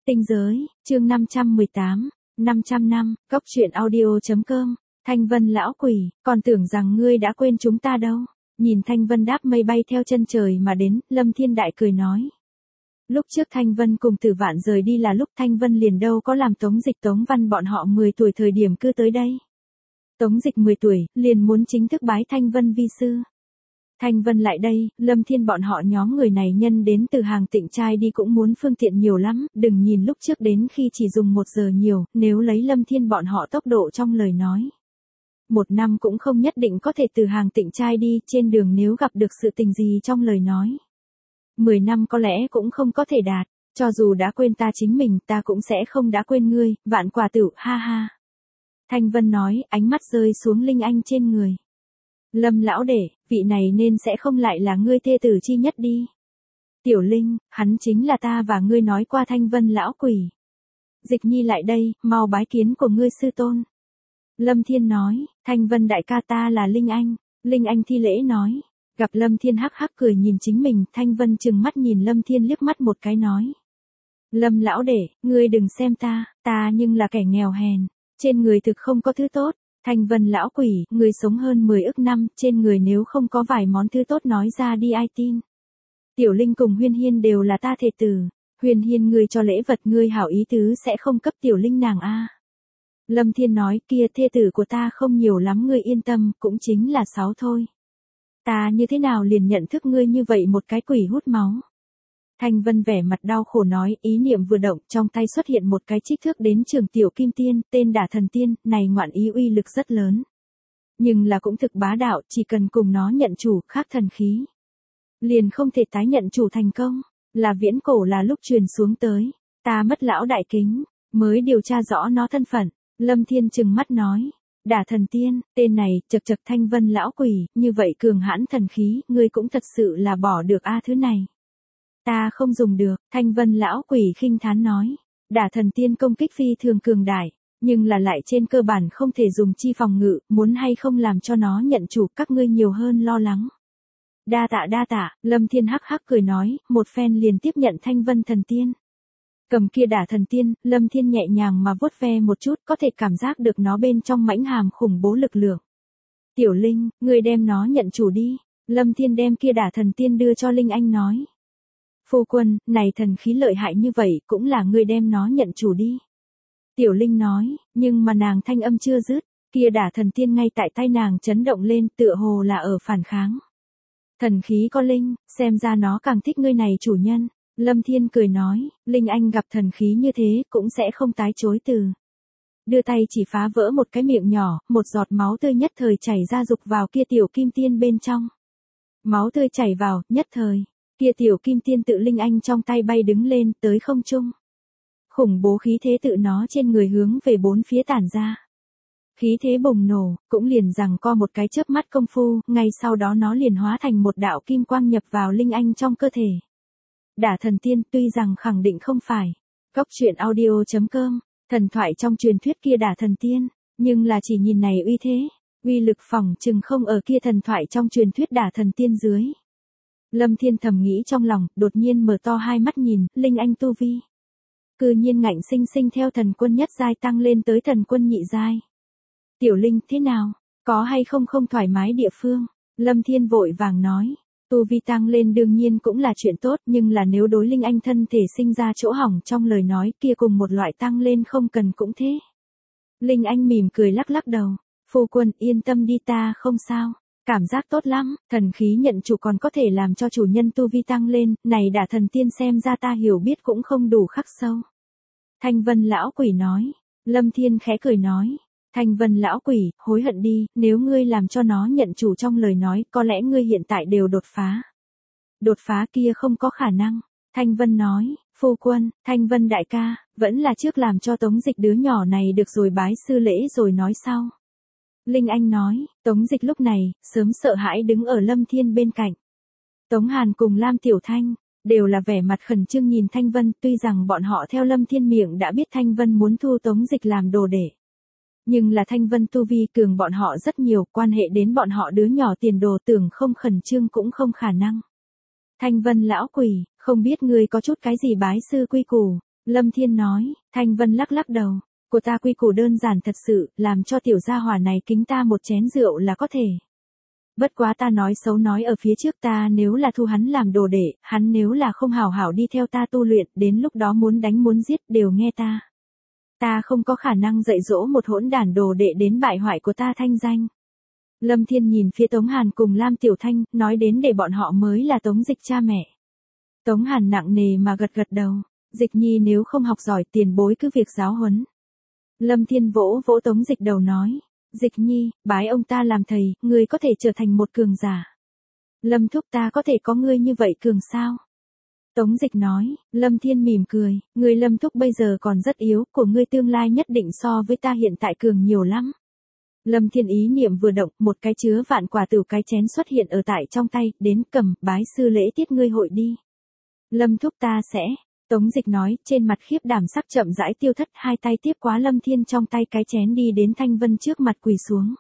Tinh giới, chương 518, 500 năm, cốc truyện audio.com, Thanh Vân lão quỷ, còn tưởng rằng ngươi đã quên chúng ta đâu. Nhìn Thanh Vân đáp mây bay theo chân trời mà đến, Lâm Thiên Đại cười nói. Lúc trước Thanh Vân cùng Tử Vạn rời đi là lúc Thanh Vân liền đâu có làm Tống Dịch Tống Văn bọn họ 10 tuổi thời điểm cư tới đây. Tống Dịch 10 tuổi, liền muốn chính thức bái Thanh Vân vi sư. Thanh Vân lại đây, Lâm Thiên bọn họ nhóm người này nhân đến từ hàng Tịnh trai đi cũng muốn phương tiện nhiều lắm, đừng nhìn lúc trước đến khi chỉ dùng 1 giờ nhiều, nếu lấy Lâm Thiên bọn họ tốc độ trong lời nói. 1 năm cũng không nhất định có thể từ hàng Tịnh trai đi, trên đường nếu gặp được sự tình gì trong lời nói. 10 năm có lẽ cũng không có thể đạt, cho dù đã quên ta chính mình ta cũng sẽ không đã quên ngươi, vạn quả tử, ha ha. Thanh Vân nói, ánh mắt rơi xuống Linh Anh trên người. Lâm lão đệ, vị này nên sẽ không lại là ngươi thê tử chi nhất đi. Tiểu Linh, hắn chính là ta và ngươi nói qua Thanh Vân lão quỷ. Dịch Nhi lại đây, mau bái kiến của ngươi sư tôn. Lâm Thiên nói, Thanh Vân đại ca ta là Linh Anh. Linh Anh thi lễ nói. Gặp Lâm Thiên hắc hắc cười nhìn chính mình, Thanh Vân trừng mắt nhìn Lâm Thiên liếc mắt một cái nói. Lâm lão đệ, ngươi đừng xem ta nhưng là kẻ nghèo hèn, trên người thực không có thứ tốt. Thanh Vân lão quỷ, ngươi sống hơn 10 ức năm, trên người nếu không có vài món thứ tốt nói ra đi ai tin. Tiểu Linh cùng Huyên Hiên đều là ta thê tử, Huyên Hiên ngươi cho lễ vật ngươi hảo ý tứ sẽ không cấp Tiểu Linh nàng a. Lâm Thiên nói, kia thê tử của ta không nhiều lắm ngươi yên tâm, cũng chính là 6 thôi. Ta như thế nào liền nhận thức ngươi như vậy một cái quỷ hút máu. Thanh Vân vẻ mặt đau khổ nói, ý niệm vừa động, trong tay xuất hiện một cái trích thước đến trường tiểu kim tiên, tên Đả Thần Tiên, này ngoạn ý uy lực rất lớn. Nhưng là cũng thực bá đạo, chỉ cần cùng nó nhận chủ, khác thần khí. Liền không thể tái nhận chủ thành công, là viễn cổ là lúc truyền xuống tới. Ta mất lão đại kính, mới điều tra rõ nó thân phận. Lâm Thiên trừng mắt nói. Đả Thần Tiên, tên này, chật chật Thanh Vân lão quỷ, như vậy cường hãn thần khí, ngươi cũng thật sự là bỏ được thứ này. Ta không dùng được, Thanh Vân lão quỷ khinh thán nói. Đả Thần Tiên công kích phi thường cường đại, nhưng là lại trên cơ bản không thể dùng chi phòng ngự, muốn hay không làm cho nó nhận chủ các ngươi nhiều hơn lo lắng. Đa tạ, Lâm Thiên hắc hắc cười nói, một phen liền tiếp nhận Thanh Vân Thần Tiên. Cầm kia Đả Thần Tiên, Lâm Thiên nhẹ nhàng mà vuốt ve một chút có thể cảm giác được nó bên trong mãnh hàm khủng bố lực lượng. Tiểu Linh, ngươi đem nó nhận chủ đi. Lâm Thiên đem kia Đả Thần Tiên đưa cho Linh Anh nói. Phu quân, này thần khí lợi hại như vậy cũng là ngươi đem nó nhận chủ đi. Tiểu Linh nói, nhưng mà nàng thanh âm chưa dứt, kia Đả Thần Tiên ngay tại tay nàng chấn động lên tựa hồ là ở phản kháng. Thần khí có linh, xem ra nó càng thích ngươi này chủ nhân. Lâm Thiên cười nói, Linh Anh gặp thần khí như thế cũng sẽ không tái chối từ. Đưa tay chỉ phá vỡ một cái miệng nhỏ, một giọt máu tươi nhất thời chảy ra dục vào kia tiểu kim tiên bên trong. Máu tươi chảy vào, nhất thời, kia tiểu kim tiên tự Linh Anh trong tay bay đứng lên tới không trung. Khủng bố khí thế tự nó trên người hướng về 4 phía tản ra. Khí thế bùng nổ, cũng liền rằng co một cái chớp mắt công phu, ngay sau đó nó liền hóa thành một đạo kim quang nhập vào Linh Anh trong cơ thể. Đả Thần Tiên tuy rằng khẳng định không phải cốc truyện audio.com, thần thoại trong truyền thuyết kia Đả Thần Tiên, nhưng là chỉ nhìn này uy thế, uy lực phỏng chừng không ở kia thần thoại trong truyền thuyết Đả Thần Tiên dưới. Lâm Thiên thầm nghĩ trong lòng, đột nhiên mở to hai mắt nhìn, Linh Anh tu vi. Cư nhiên ngạnh sinh sinh theo thần quân nhất giai tăng lên tới thần quân nhị giai. Tiểu Linh, thế nào? Có hay không thoải mái địa phương? Lâm Thiên vội vàng nói. Tu vi tăng lên đương nhiên cũng là chuyện tốt, nhưng là nếu đối Linh Anh thân thể sinh ra chỗ hỏng trong lời nói kia cùng một loại tăng lên không cần cũng thế. Linh Anh mỉm cười lắc lắc đầu. Phu quân yên tâm đi ta không sao. Cảm giác tốt lắm, thần khí nhận chủ còn có thể làm cho chủ nhân tu vi tăng lên, này Đả Thần Tiên xem ra ta hiểu biết cũng không đủ khắc sâu. Thanh Vân lão quỷ nói. Lâm Thiên khẽ cười nói. Thanh Vân lão quỷ, hối hận đi, nếu ngươi làm cho nó nhận chủ trong lời nói, có lẽ ngươi hiện tại đều đột phá. Đột phá kia không có khả năng. Thanh Vân nói, phu quân, Thanh Vân đại ca, vẫn là trước làm cho Tống Dịch đứa nhỏ này được rồi bái sư lễ rồi nói sau. Linh Anh nói, Tống Dịch lúc này, sớm sợ hãi đứng ở Lâm Thiên bên cạnh. Tống Hàn cùng Lam Tiểu Thanh, đều là vẻ mặt khẩn trương nhìn Thanh Vân, tuy rằng bọn họ theo Lâm Thiên miệng đã biết Thanh Vân muốn thu Tống Dịch làm đồ đệ. Nhưng là Thanh Vân tu vi cường bọn họ rất nhiều, quan hệ đến bọn họ đứa nhỏ tiền đồ tưởng không khẩn trương cũng không khả năng. Thanh Vân lão quỷ, không biết ngươi có chút cái gì bái sư quy củ. Lâm Thiên nói. Thanh Vân lắc lắc đầu. Của ta quy củ đơn giản thật sự, làm cho tiểu gia hỏa này kính ta một chén rượu là có thể. Bất quá ta nói xấu nói ở phía trước, ta nếu là thu hắn làm đồ đệ, hắn nếu là không hảo hảo đi theo ta tu luyện, đến lúc đó muốn đánh muốn giết đều nghe ta. Ta không có khả năng dạy dỗ một hỗn đản đồ đệ đến bại hoại của ta thanh danh. Lâm Thiên nhìn phía Tống Hàn cùng Lam Tiểu Thanh, nói đến để bọn họ mới là Tống Dịch cha mẹ. Tống Hàn nặng nề mà gật gật đầu. Dịch nhi nếu không học giỏi, tiền bối cứ việc giáo huấn. Lâm Thiên vỗ vỗ Tống Dịch đầu nói. Dịch nhi, bái ông ta làm thầy, ngươi có thể trở thành một cường giả. Lâm thúc, ta có thể có ngươi như vậy cường sao? Tống Dịch nói. Lâm Thiên mỉm cười. Ngươi Lâm thúc bây giờ còn rất yếu, của ngươi tương lai nhất định so với ta hiện tại cường nhiều lắm. Lâm Thiên ý niệm vừa động, một cái chứa vạn quả tửu cái chén xuất hiện ở tại trong tay, đến cầm, bái sư lễ tiết ngươi hội đi. Lâm thúc, ta sẽ. Tống Dịch nói, trên mặt khiếp đảm sắc chậm rãi tiêu thất, hai tay tiếp quá Lâm Thiên trong tay cái chén đi đến Thanh Vân trước mặt quỳ xuống.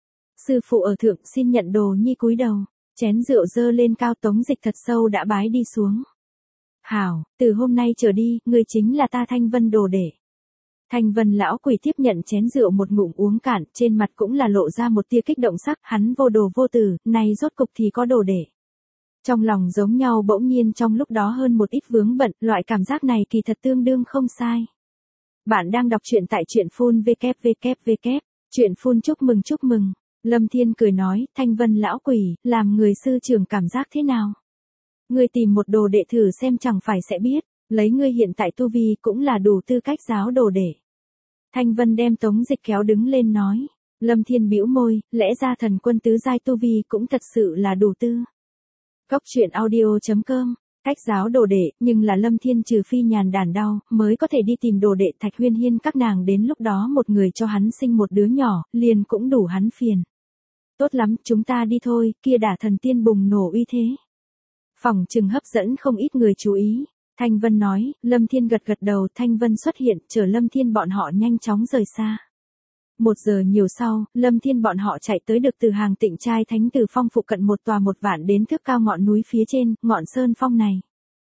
Sư phụ ở thượng, xin nhận đồ nhi cúi đầu. Chén rượu dơ lên cao, Tống Dịch thật sâu đã bái đi xuống. Hảo, từ hôm nay trở đi, ngươi chính là ta Thanh Vân đồ đệ. Thanh Vân lão quỷ tiếp nhận chén rượu một ngụm uống cạn, trên mặt cũng là lộ ra một tia kích động sắc, hắn vô đồ vô tử, nay rốt cục thì có đồ đệ. Trong lòng giống nhau bỗng nhiên trong lúc đó hơn một ít vướng bận, loại cảm giác này kỳ thật tương đương không sai. Bạn đang đọc truyện tại truyện phun www. Truyện phun chúc mừng. Lâm Thiên cười nói, Thanh Vân lão quỷ, làm người sư trưởng cảm giác thế nào? Ngươi tìm một đồ đệ thử xem chẳng phải sẽ biết, lấy ngươi hiện tại tu vi cũng là đủ tư cách giáo đồ đệ. Thanh Vân đem Tống Dịch kéo đứng lên nói. Lâm Thiên bĩu môi, lẽ ra thần quân tứ giai tu vi cũng thật sự là đủ tư. Cốc truyện audio.com, cách giáo đồ đệ, nhưng là Lâm Thiên trừ phi nhàn đàn đau, mới có thể đi tìm đồ đệ Thạch Huyên Hiên các nàng, đến lúc đó một người cho hắn sinh một đứa nhỏ, liền cũng đủ hắn phiền. Tốt lắm, chúng ta đi thôi, kia đả thần tiên bùng nổ uy thế. Phòng trừng hấp dẫn không ít người chú ý. Thanh Vân nói. Lâm Thiên gật gật đầu. Thanh Vân xuất hiện, chở Lâm Thiên bọn họ nhanh chóng rời xa. 1 giờ nhiều sau, Lâm Thiên bọn họ chạy tới được Từ Hàng Tịnh trai Thánh Từ Phong phụ cận một tòa 1 vạn đến thước cao ngọn núi phía trên, ngọn sơn phong này.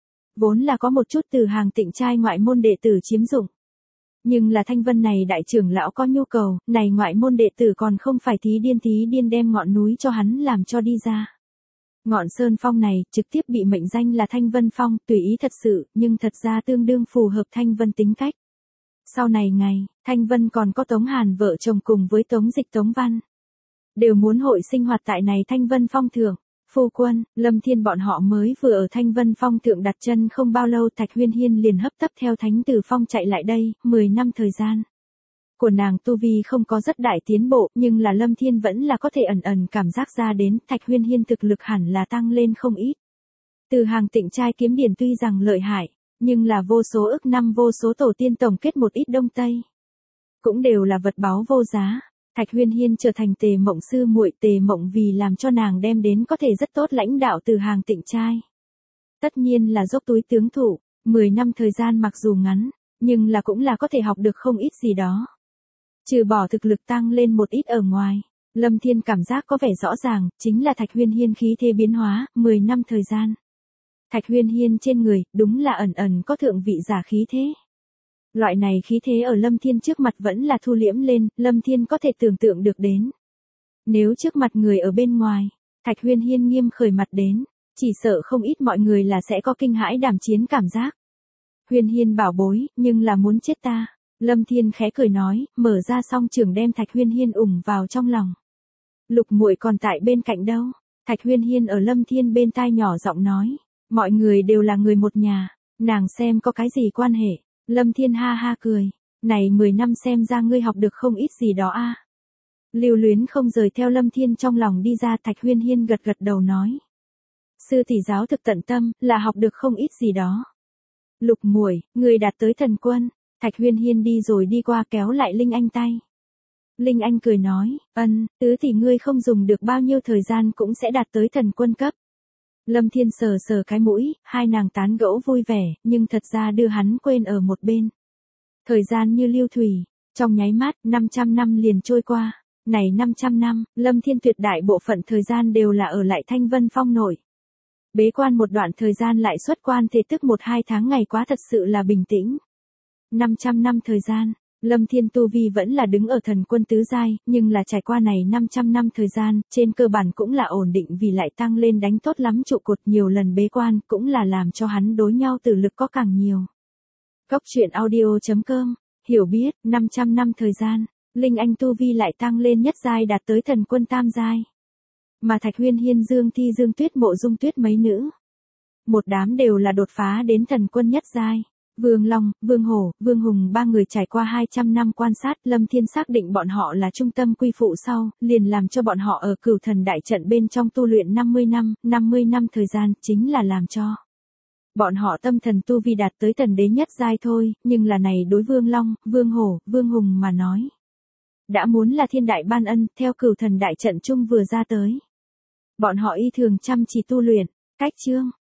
Vốn là có một chút Từ Hàng Tịnh trai ngoại môn đệ tử chiếm dụng. Nhưng là Thanh Vân này đại trưởng lão có nhu cầu, này ngoại môn đệ tử còn không phải thí điên đem ngọn núi cho hắn làm cho đi ra. Ngọn sơn phong này trực tiếp bị mệnh danh là Thanh Vân Phong, tùy ý thật sự, nhưng thật ra tương đương phù hợp Thanh Vân tính cách. Sau này ngày, Thanh Vân còn có Tống Hàn vợ chồng cùng với Tống Dịch Tống Văn. Đều muốn hội sinh hoạt tại này Thanh Vân Phong thượng. Phu quân, Lâm Thiên bọn họ mới vừa ở Thanh Vân Phong thượng đặt chân không bao lâu, Thạch Huyên Hiên liền hấp tấp theo Thánh Từ Phong chạy lại đây, 10 năm thời gian. Của nàng tu vi không có rất đại tiến bộ, nhưng là Lâm Thiên vẫn là có thể ẩn cảm giác ra đến, Thạch Huyên Hiên thực lực hẳn là tăng lên không ít. Từ Hàng Tịnh trai kiếm điển tuy rằng lợi hại, nhưng là vô số ức năm vô số tổ tiên tổng kết một ít đông tây. Cũng đều là vật báu vô giá. Thạch Huyên Hiên trở thành Tề Mộng sư muội, Tề Mộng vì làm cho nàng đem đến có thể rất tốt lãnh đạo Từ Hàng Tịnh trai. Tất nhiên là dốc túi tướng thủ, 10 năm thời gian mặc dù ngắn, nhưng là cũng là có thể học được không ít gì đó. Trừ bỏ thực lực tăng lên một ít ở ngoài, Lâm Thiên cảm giác có vẻ rõ ràng, chính là Thạch Huyên Hiên khí thế biến hóa, 10 năm thời gian. Thạch Huyên Hiên trên người, đúng là ẩn có thượng vị giả khí thế. Loại này khí thế ở Lâm Thiên trước mặt vẫn là thu liễm lên, Lâm Thiên có thể tưởng tượng được đến. Nếu trước mặt người ở bên ngoài, Thạch Huyên Hiên nghiêm khởi mặt đến, chỉ sợ không ít mọi người là sẽ có kinh hãi đảm chiến cảm giác. Huyên Hiên bảo bối, nhưng là muốn chết ta. Lâm Thiên khẽ cười nói, mở ra song trường đem Thạch Huyên Hiên ủng vào trong lòng. Lục muội còn tại bên cạnh đâu? Thạch Huyên Hiên ở Lâm Thiên bên tai nhỏ giọng nói, mọi người đều là người một nhà, nàng xem có cái gì quan hệ. Lâm Thiên ha ha cười, này 10 năm xem ra ngươi học được không ít gì đó a. Lưu luyến không rời theo Lâm Thiên trong lòng đi ra, Thạch Huyên Hiên gật gật đầu nói, sư tỷ giáo thực tận tâm, là học được không ít gì đó. Lục muội, người đạt tới thần quân. Thạch Huyên Hiên đi rồi đi qua kéo lại Linh Anh tay. Linh Anh cười nói, tứ tỷ ngươi không dùng được bao nhiêu thời gian cũng sẽ đạt tới thần quân cấp. Lâm Thiên sờ sờ cái mũi, hai nàng tán gẫu vui vẻ, nhưng thật ra đưa hắn quên ở một bên. Thời gian như lưu thủy, trong nháy mắt, 500 năm liền trôi qua. Này 500 năm, Lâm Thiên tuyệt đại bộ phận thời gian đều là ở lại Thanh Vân Phong nội. Bế quan một đoạn thời gian lại xuất quan, thế tức 1-2 tháng ngày quá thật sự là bình tĩnh. 500 năm thời gian, Lâm Thiên tu vi vẫn là đứng ở thần quân tứ giai, nhưng là trải qua này 500 năm thời gian, trên cơ bản cũng là ổn định vì lại tăng lên đánh tốt lắm trụ cột nhiều lần bế quan, cũng là làm cho hắn đối nhau từ lực có càng nhiều. Cốc truyện audio.com, hiểu biết, 500 năm thời gian, Linh Anh tu vi lại tăng lên nhất giai đạt tới thần quân tam giai. Mà Thạch Huyên Hiên Dương Thi Dương Tuyết Mộ Dung Tuyết mấy nữ, một đám đều là đột phá đến thần quân nhất giai. Vương Long, Vương Hổ, Vương Hùng ba người trải qua 200 năm quan sát, Lâm Thiên xác định bọn họ là trung tâm quy phụ sau, liền làm cho bọn họ ở Cửu Thần đại trận bên trong tu luyện 50 năm thời gian, chính là làm cho bọn họ tâm thần tu vi đạt tới thần đế nhất giai thôi, nhưng là này đối Vương Long, Vương Hổ, Vương Hùng mà nói, đã muốn là thiên đại ban ân, theo Cửu Thần đại trận chung vừa ra tới. Bọn họ y thường chăm chỉ tu luyện, cách chương